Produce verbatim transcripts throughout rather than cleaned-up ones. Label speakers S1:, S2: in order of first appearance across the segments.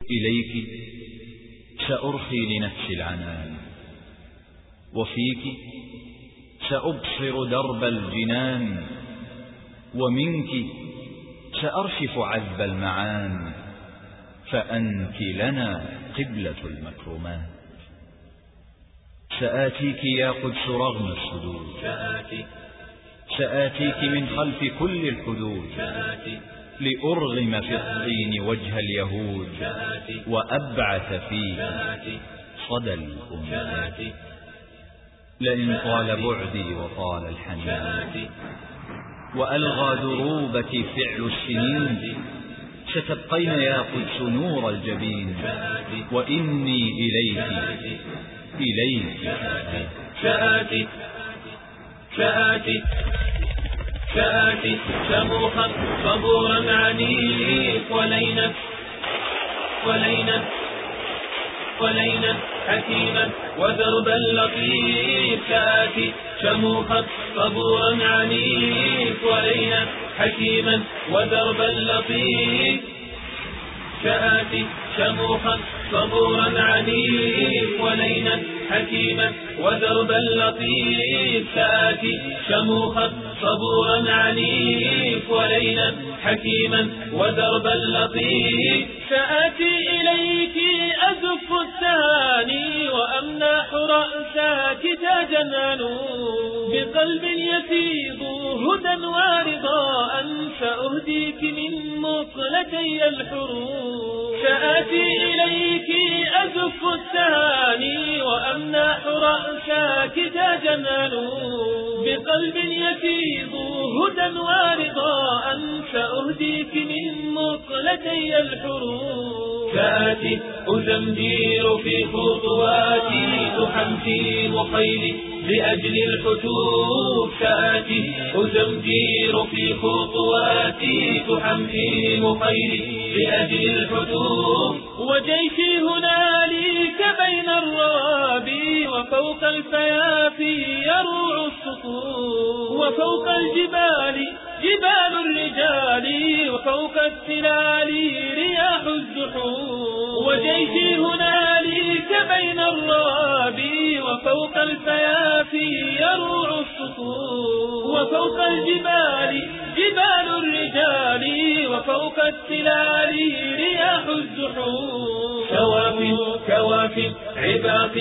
S1: إليك سأرخي لنفسي العنان، وفيك سأبصر درب الجنان، ومنك سأرشف عذب المعان، فأنت لنا قبلة المكرمات. سآتيك يا قدس رغم الصدود، سآتيك من خلف كل الحدود، لأرغم في الطين وجه اليهود، وأبعث فيه صدى الأمهات. لئن طال بعدي وطال الحنين، وألغى دروبك فعل السنين، ستبقين يا قدس نور الجبين، وإني إليك إليك
S2: سآتي سآتي سآتي شموخا صبورا عنيف، ولينا ولينا ولينا حكيما ودربا لطيف. سآتي شموخا صبورا عنيف، ولينا حكيما ودربا لطيف. سآتي شموخا صبورا عنيف، ولينا حكيما ودربا لطيف. سآتي شموخا صبورا عنيف، ولينا حكيما ودربا لطيف. سآتي إليك أزف الثاني، وأمنح رأسك تاجا أنوف، بقلب يفيض هدى ورضاء، سأهديك من مقلتي الحروف. سآتي إليك أزف الثاني، وأمنح رأسك تاجا أنوف، بقلب يفيض هدى ورضاء، سأهديك من مقلتي الحروف. سآتي أزمجير في خطواتي، تحمسين خيلي لأجل الحتوف. سآتي أزمجير في خطواتي، تحمسين خيلي لأجل الحتوف. وجيشي هنالك بين الروابي، وفوق الفيافي يروع السطوف، وفوق الجبال جبال الرجال، وفوق التلال رياح الزحوف. وجيشي هنالك بين الروابي، وفوق الفيافي يروع السطوف، وفوق الجبال جبال الرجال، وفوق التلال رياح الزحوف. كواف كواف عباق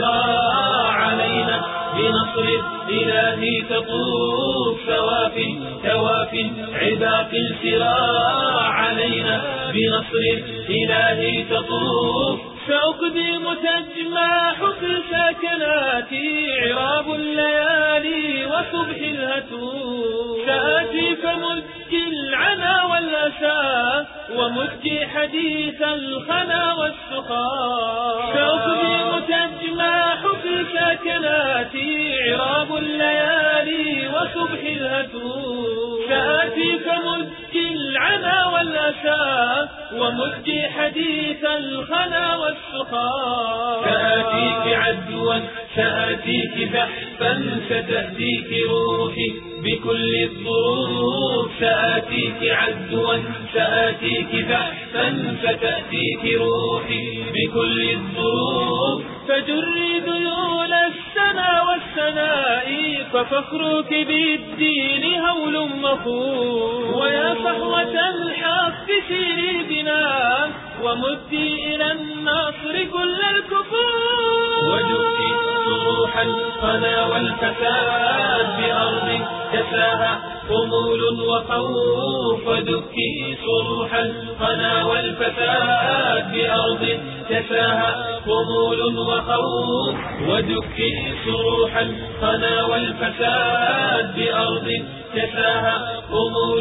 S2: الشراع علينا بنصر الإله تطوف. كواف كواف عباق الشراع علينا بنصر الإله تطوف. سأقدم تجمع في السكنات عراب الليالي وصبح الهتوف. سآتي فمزجي العنا والأسى، ومزجي حديث الخنا والسخاء. سأقدم تجمع في السكنات عراب الليالي وصبح الهتوف. سآتي فمزجي العنا والأسى، ومزجي حديث الخنا والسخاء. سآتيك عدوا سآتيك زحفا، ستأتيك روحي بكل الظروف. سآتيك عدوا سآتيك زحفا، ستأتيك روحي بكل الظروف. فجري ذيول السنا والسناء، ففخرك بالدين هول مخوف. ويا صحوة الحق سيري بنا، ومدي إلى النصر كل الكفور. وجدي صروح القنا والفساد بأرض كساها خمول وخوف. ودكي صروح القنا والفساد بأرض كساها خمول وخوف. ودكي صروح القنا والفساد بأرض كساها خمول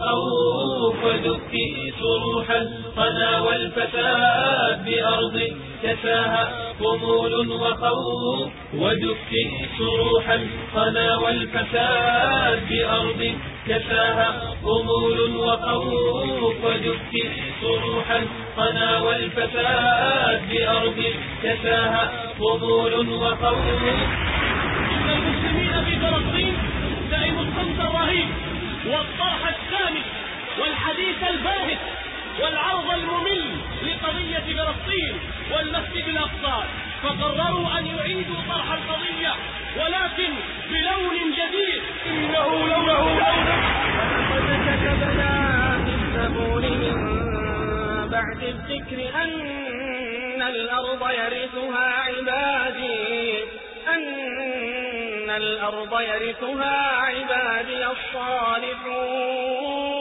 S2: وخوف. ودكي صروح القنا والفساد بأرض كساها خمول وخوف. ودكي صروح القنا والفساد بأرض كساها خمول وخوف. ودكي صروح القنا والفساد بأرض كساها خمول وخوف.
S3: إن المسلمين في فلسطين دائم الصمت الرهيب، والطرح السامي، والحديث الباهت، والعرض الممل لقضية فلسطين والمسجد الأقصى، فقرروا أن يعيدوا طرح القضية ولكن بلون جديد.
S2: إنه لونه ولقد كتبنا في الزبور من بعد الذكر أن الأرض يرثها عبادي أن الأرض يرثها عبادي الصالحون.